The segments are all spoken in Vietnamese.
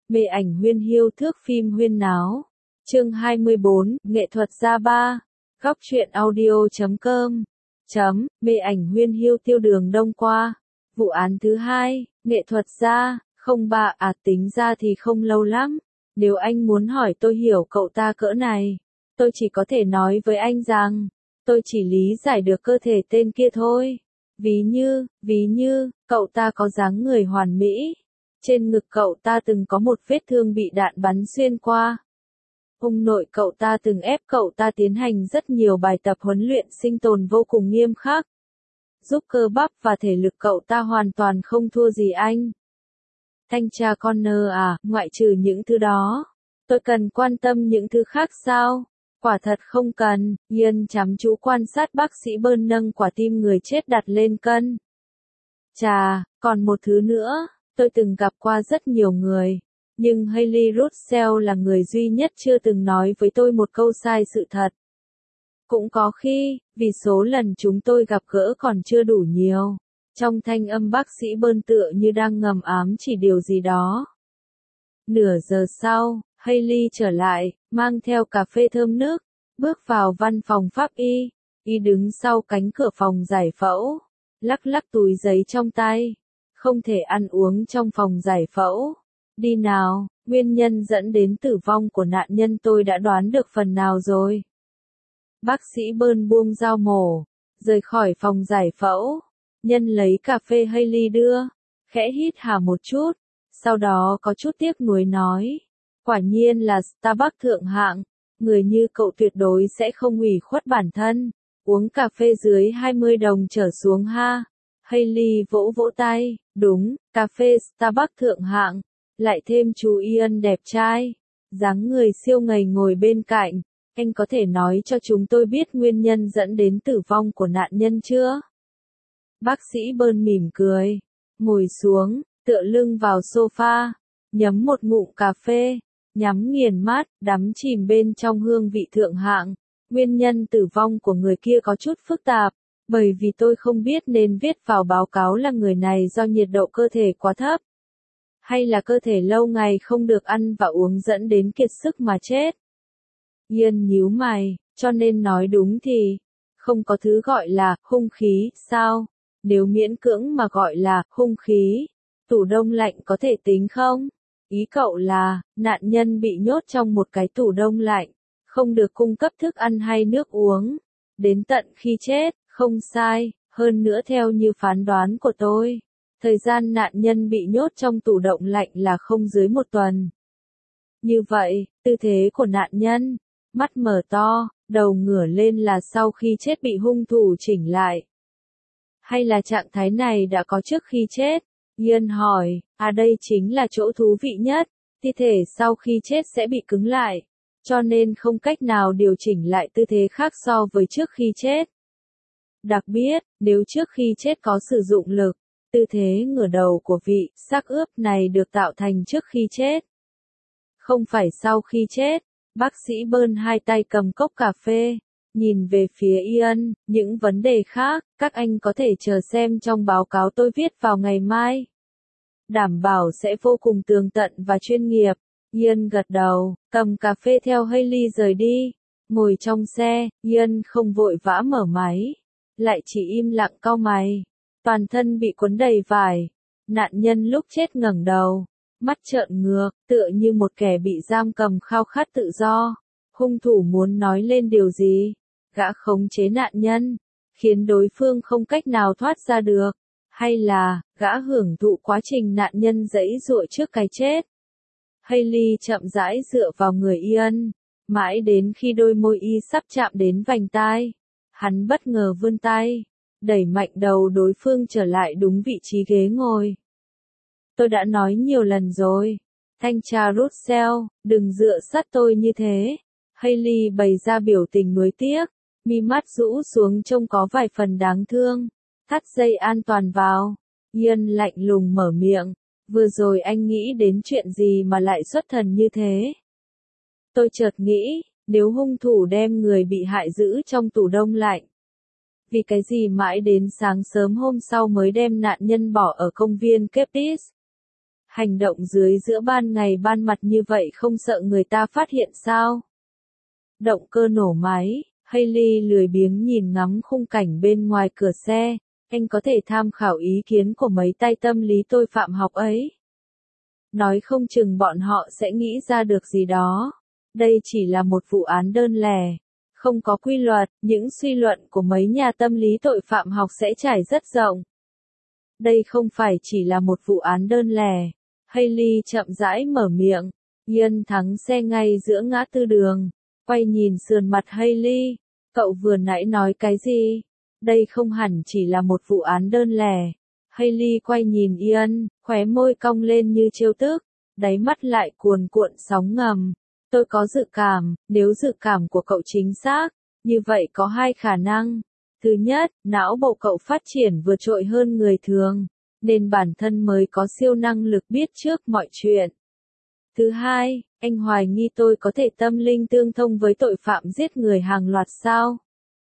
Mê ảnh huyên hiu thước phim huyên náo. Chương 24, nghệ thuật gia ba. Góc truyện audio.com. Mê ảnh huyên hiu tiêu đường đông qua. Vụ án thứ hai, nghệ thuật gia, không bà tính ra thì không lâu lắm. Nếu anh muốn hỏi tôi hiểu cậu ta cỡ này, tôi chỉ có thể nói với anh rằng, tôi chỉ lý giải được cơ thể tên kia thôi. Ví như, cậu ta có dáng người hoàn mỹ. Trên ngực cậu ta từng có một vết thương bị đạn bắn xuyên qua. Ông nội cậu ta từng ép cậu ta tiến hành rất nhiều bài tập huấn luyện sinh tồn vô cùng nghiêm khắc. Giúp cơ bắp và thể lực cậu ta hoàn toàn không thua gì anh. Thanh tra Connor ngoại trừ những thứ đó, tôi cần quan tâm những thứ khác sao? Quả thật không cần. Ian chăm chú quan sát bác sĩ Bơn nâng quả tim người chết đặt lên cân. Chà, còn một thứ nữa, tôi từng gặp qua rất nhiều người, nhưng Hayley Russell là người duy nhất chưa từng nói với tôi một câu sai sự thật. Cũng có khi, vì số lần chúng tôi gặp gỡ còn chưa đủ nhiều. Trong thanh âm bác sĩ Bơn tựa như đang ngầm ám chỉ điều gì đó. Nửa giờ sau, Hayley trở lại, mang theo cà phê thơm nước, bước vào văn phòng pháp y. Y đứng sau cánh cửa phòng giải phẫu, lắc lắc túi giấy trong tay. Không thể ăn uống trong phòng giải phẫu. Đi nào, nguyên nhân dẫn đến tử vong của nạn nhân tôi đã đoán được phần nào rồi. Bác sĩ Bơn buông dao mổ, rời khỏi phòng giải phẫu. Nhân lấy cà phê Hayley đưa, khẽ hít hà một chút, sau đó có chút tiếc nuối nói. Quả nhiên là Starbucks thượng hạng, người như cậu tuyệt đối sẽ không ủy khuất bản thân. Uống cà phê dưới 20 đồng trở xuống ha. Hayley vỗ vỗ tay, đúng, cà phê Starbucks thượng hạng, lại thêm chú Ian đẹp trai, dáng người siêu ngầy ngồi bên cạnh. Anh có thể nói cho chúng tôi biết nguyên nhân dẫn đến tử vong của nạn nhân chưa? Bác sĩ Bơn mỉm cười, ngồi xuống, tựa lưng vào sofa, nhấm một ngụm cà phê, nhắm nghiền mắt, đắm chìm bên trong hương vị thượng hạng. Nguyên nhân tử vong của người kia có chút phức tạp, bởi vì tôi không biết nên viết vào báo cáo là người này do nhiệt độ cơ thể quá thấp, hay là cơ thể lâu ngày không được ăn và uống dẫn đến kiệt sức mà chết. Ian nhíu mày, cho nên nói đúng thì, không có thứ gọi là hung khí, sao? Nếu miễn cưỡng mà gọi là hung khí, tủ đông lạnh có thể tính không? Ý cậu là, nạn nhân bị nhốt trong một cái tủ đông lạnh, không được cung cấp thức ăn hay nước uống, đến tận khi chết, không sai, hơn nữa theo như phán đoán của tôi, thời gian nạn nhân bị nhốt trong tủ đông lạnh là không dưới 1 tuần. Như vậy, tư thế của nạn nhân, mắt mở to, đầu ngửa lên là sau khi chết bị hung thủ chỉnh lại. Hay là trạng thái này đã có trước khi chết? Ian hỏi, đây chính là chỗ thú vị nhất, thi thể sau khi chết sẽ bị cứng lại, cho nên không cách nào điều chỉnh lại tư thế khác so với trước khi chết. Đặc biệt, nếu trước khi chết có sử dụng lực, tư thế ngửa đầu của vị xác ướp này được tạo thành trước khi chết, không phải sau khi chết. Bác sĩ Bơn hai tay cầm cốc cà phê, nhìn về phía Ian, những vấn đề khác, các anh có thể chờ xem trong báo cáo tôi viết vào ngày mai. Đảm bảo sẽ vô cùng tường tận và chuyên nghiệp. Ian gật đầu, cầm cà phê theo Hayley rời đi. Ngồi trong xe, Ian không vội vã mở máy, lại chỉ im lặng cau mày. Toàn thân bị cuốn đầy vải. Nạn nhân lúc chết ngẩng đầu, mắt trợn ngược, tựa như một kẻ bị giam cầm khao khát tự do. Hung thủ muốn nói lên điều gì? Gã khống chế nạn nhân, khiến đối phương không cách nào thoát ra được. Hay là, gã hưởng thụ quá trình nạn nhân giãy giụa trước cái chết? Hayley chậm rãi dựa vào người Ian, mãi đến khi đôi môi y sắp chạm đến vành tai. Hắn bất ngờ vươn tay, đẩy mạnh đầu đối phương trở lại đúng vị trí ghế ngồi. Tôi đã nói nhiều lần rồi. Thanh tra Russell, đừng dựa sát tôi như thế. Hayley bày ra biểu tình nuối tiếc, mi mắt rũ xuống trông có vài phần đáng thương. Thắt dây an toàn vào. Ian lạnh lùng mở miệng. Vừa rồi anh nghĩ đến chuyện gì mà lại xuất thần như thế? Tôi chợt nghĩ, nếu hung thủ đem người bị hại giữ trong tủ đông lạnh, vì cái gì mãi đến sáng sớm hôm sau mới đem nạn nhân bỏ ở công viên Cadiz? Hành động dưới giữa ban ngày ban mặt như vậy không sợ người ta phát hiện sao? Động cơ nổ máy, Hailey lười biếng nhìn ngắm khung cảnh bên ngoài cửa xe, anh có thể tham khảo ý kiến của mấy tay tâm lý tội phạm học ấy. Nói không chừng bọn họ sẽ nghĩ ra được gì đó. Đây chỉ là một vụ án đơn lẻ, không có quy luật, những suy luận của mấy nhà tâm lý tội phạm học sẽ trải rất rộng. Đây không phải chỉ là một vụ án đơn lẻ. Hailey chậm rãi mở miệng. Ian thắng xe ngay giữa ngã tư đường. Quay nhìn sườn mặt Hailey. Cậu vừa nãy nói cái gì? Đây không hẳn chỉ là một vụ án đơn lẻ. Hailey quay nhìn Ian, khóe môi cong lên như trêu tức, đáy mắt lại cuồn cuộn sóng ngầm. Tôi có dự cảm, nếu dự cảm của cậu chính xác, như vậy có hai khả năng. Thứ nhất, não bộ cậu phát triển vượt trội hơn người thường, nên bản thân mới có siêu năng lực biết trước mọi chuyện. Thứ hai, anh hoài nghi tôi có thể tâm linh tương thông với tội phạm giết người hàng loạt sao?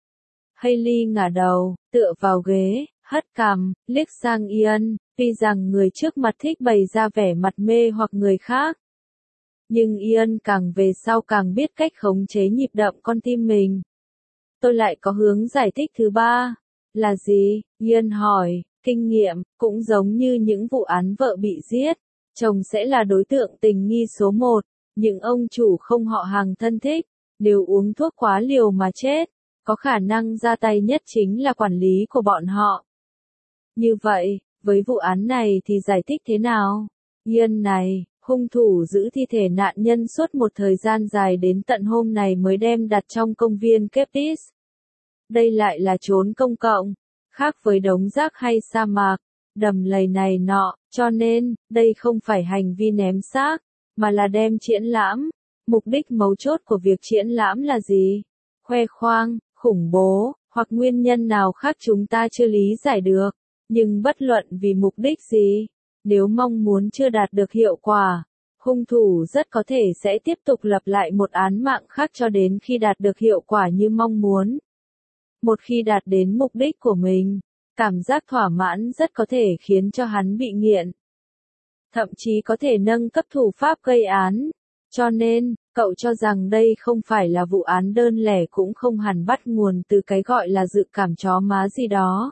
Hailey ngả đầu, tựa vào ghế, hất cằm, liếc sang Ian, tuy rằng người trước mặt thích bày ra vẻ mặt mê hoặc người khác. Nhưng Ian càng về sau càng biết cách khống chế nhịp đập con tim mình. Tôi lại có hướng giải thích thứ ba. Là gì? Ian hỏi, kinh nghiệm, cũng giống như những vụ án vợ bị giết. Chồng sẽ là đối tượng tình nghi số 1, những ông chủ không họ hàng thân thích, nếu uống thuốc quá liều mà chết, có khả năng ra tay nhất chính là quản lý của bọn họ. Như vậy, với vụ án này thì giải thích thế nào? Ian này, hung thủ giữ thi thể nạn nhân suốt một thời gian dài đến tận hôm này mới đem đặt trong công viên Kepis. Đây lại là chốn công cộng, khác với đống rác hay sa mạc, đầm lầy này nọ, cho nên, đây không phải hành vi ném xác, mà là đem triển lãm. Mục đích mấu chốt của việc triển lãm là gì? Khoe khoang, khủng bố, hoặc nguyên nhân nào khác chúng ta chưa lý giải được. Nhưng bất luận vì mục đích gì, nếu mong muốn chưa đạt được hiệu quả, hung thủ rất có thể sẽ tiếp tục lập lại một án mạng khác cho đến khi đạt được hiệu quả như mong muốn. Một khi đạt đến mục đích của mình, cảm giác thỏa mãn rất có thể khiến cho hắn bị nghiện. Thậm chí có thể nâng cấp thủ pháp gây án. Cho nên, cậu cho rằng đây không phải là vụ án đơn lẻ cũng không hẳn bắt nguồn từ cái gọi là dự cảm chó má gì đó.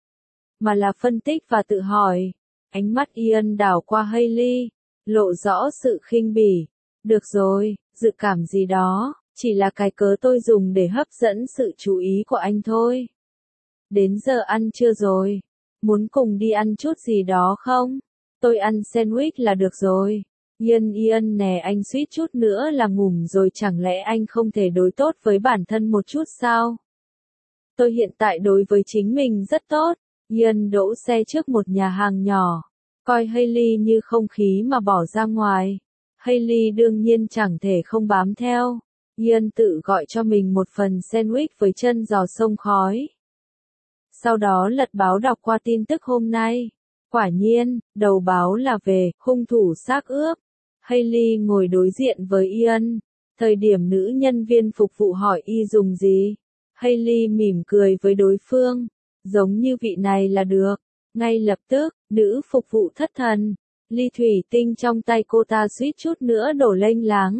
Mà là phân tích và tự hỏi. Ánh mắt Ian đảo qua Hailey, lộ rõ sự khinh bỉ. Được rồi, dự cảm gì đó, chỉ là cái cớ tôi dùng để hấp dẫn sự chú ý của anh thôi. Đến giờ ăn trưa rồi, muốn cùng đi ăn chút gì đó không? Tôi ăn sandwich là được rồi. Ian nè, anh suýt chút nữa là ngủm rồi, chẳng lẽ anh không thể đối tốt với bản thân một chút sao? Tôi hiện tại đối với chính mình rất tốt. Ian đỗ xe trước một nhà hàng nhỏ, coi Hailey như không khí mà bỏ ra ngoài. Hailey đương nhiên chẳng thể không bám theo. Ian tự gọi cho mình một phần sandwich với chân giò sông khói. Sau đó lật báo đọc qua tin tức hôm nay. Quả nhiên, đầu báo là về hung thủ xác ướp. Hailey ngồi đối diện với Ian. Thời điểm nữ nhân viên phục vụ hỏi y dùng gì, Hailey mỉm cười với đối phương. Giống như vị này là được. Ngay lập tức, nữ phục vụ thất thần. Ly thủy tinh trong tay cô ta suýt chút nữa đổ lênh láng.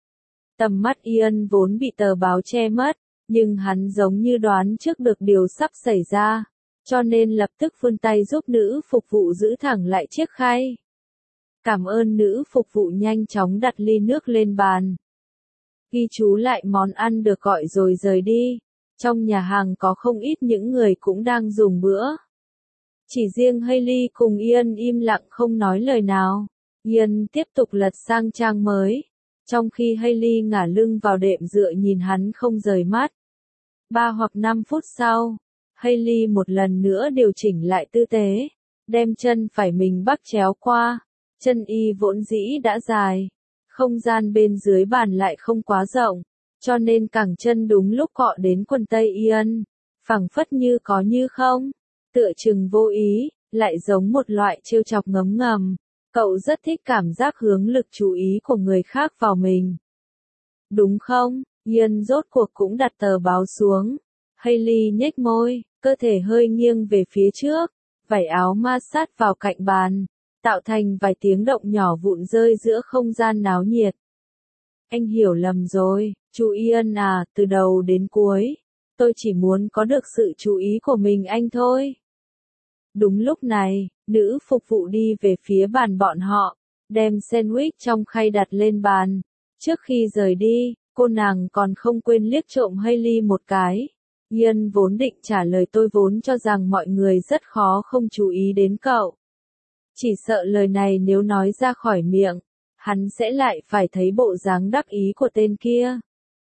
Tầm mắt Ian vốn bị tờ báo che mất, nhưng hắn giống như đoán trước được điều sắp xảy ra, cho nên lập tức vươn tay giúp nữ phục vụ giữ thẳng lại chiếc khay. Cảm ơn. Nữ phục vụ nhanh chóng đặt ly nước lên bàn, ghi chú lại món ăn được gọi rồi rời đi. Trong nhà hàng có không ít những người cũng đang dùng bữa. Chỉ riêng Hailey cùng Ian im lặng không nói lời nào. Ian tiếp tục lật sang trang mới, trong khi Hailey ngả lưng vào đệm dựa nhìn hắn không rời mắt. 3 hoặc 5 phút sau, Hailey một lần nữa điều chỉnh lại tư thế, đem chân phải mình bắc chéo qua. Chân y vốn dĩ đã dài, không gian bên dưới bàn lại không quá rộng, cho nên cẳng chân đúng lúc cọ đến quần tây Ian, phẳng phất như có như không, tựa chừng vô ý, lại giống một loại trêu chọc ngấm ngầm. Cậu rất thích cảm giác hướng lực chú ý của người khác vào mình. Đúng không? Ian rốt cuộc cũng đặt tờ báo xuống. Hailey nhếch môi, cơ thể hơi nghiêng về phía trước, vải áo ma sát vào cạnh bàn, tạo thành vài tiếng động nhỏ vụn rơi giữa không gian náo nhiệt. Anh hiểu lầm rồi, chú Ian à, từ đầu đến cuối, tôi chỉ muốn có được sự chú ý của mình anh thôi. Đúng lúc này, nữ phục vụ đi về phía bàn bọn họ, đem sandwich trong khay đặt lên bàn. Trước khi rời đi, cô nàng còn không quên liếc trộm Hailey một cái. Ian vốn định trả lời tôi vốn cho rằng mọi người rất khó không chú ý đến cậu. Chỉ sợ lời này nếu nói ra khỏi miệng, hắn sẽ lại phải thấy bộ dáng đắc ý của tên kia.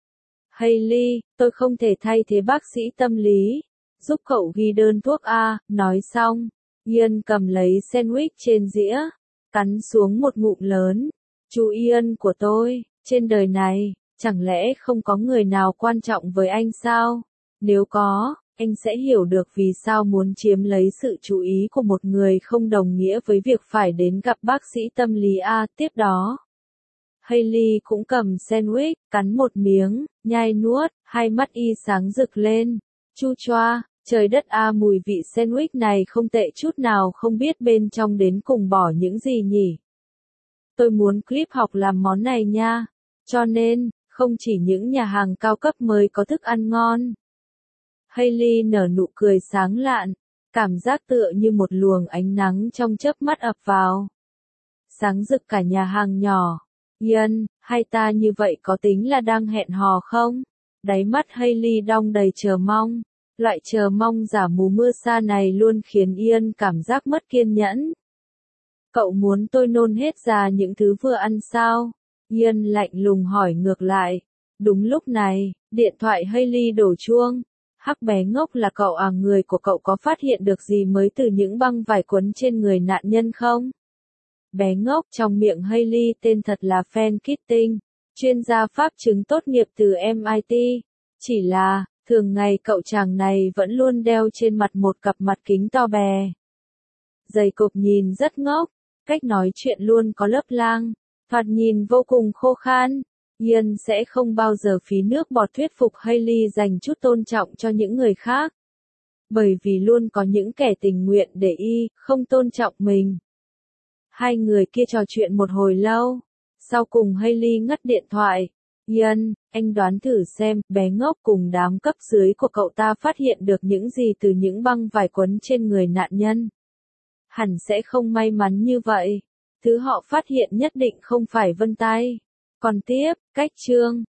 Hailey, tôi không thể thay thế bác sĩ tâm lý, giúp cậu ghi đơn thuốc A, nói xong. Ian cầm lấy sandwich trên dĩa, cắn xuống một ngụm lớn. Chú Ian của tôi, trên đời này, chẳng lẽ không có người nào quan trọng với anh sao? Nếu có, anh sẽ hiểu được vì sao muốn chiếm lấy sự chú ý của một người không đồng nghĩa với việc phải đến gặp bác sĩ tâm lý A. Tiếp đó, Hailey cũng cầm sandwich, cắn một miếng, nhai nuốt, hai mắt y sáng rực lên. Chu choa, trời đất A, mùi vị sandwich này không tệ chút nào, không biết bên trong đến cùng bỏ những gì nhỉ? Tôi muốn clip học làm món này nha. Cho nên, không chỉ những nhà hàng cao cấp mới có thức ăn ngon. Hailey nở nụ cười sáng lạn, cảm giác tựa như một luồng ánh nắng trong chớp mắt ập vào. Sáng rực cả nhà hàng nhỏ. Ian, hai ta như vậy có tính là đang hẹn hò không? Đáy mắt Hailey đong đầy chờ mong. Loại chờ mong giả mù mưa sa này luôn khiến Ian cảm giác mất kiên nhẫn. Cậu muốn tôi nôn hết ra những thứ vừa ăn sao? Ian lạnh lùng hỏi ngược lại. Đúng lúc này, điện thoại Hailey đổ chuông. Hắc bé ngốc là cậu à, người của cậu có phát hiện được gì mới từ những băng vải quấn trên người nạn nhân không? Bé ngốc, trong miệng Hailey tên thật là Fan Keating, chuyên gia pháp chứng tốt nghiệp từ MIT. Chỉ là, thường ngày cậu chàng này vẫn luôn đeo trên mặt một cặp mặt kính to bè. Giày cộp nhìn rất ngốc, cách nói chuyện luôn có lớp lang, thoạt nhìn vô cùng khô khan. Ian sẽ không bao giờ phí nước bọt thuyết phục Hailey dành chút tôn trọng cho những người khác. Bởi vì luôn có những kẻ tình nguyện để y không tôn trọng mình. Hai người kia trò chuyện một hồi lâu. Sau cùng Hailey ngắt điện thoại. Ian, anh đoán thử xem, bé ngốc cùng đám cấp dưới của cậu ta phát hiện được những gì từ những băng vải quấn trên người nạn nhân. Hẳn sẽ không may mắn như vậy. Thứ họ phát hiện nhất định không phải vân tay. Còn tiếp, cách chương.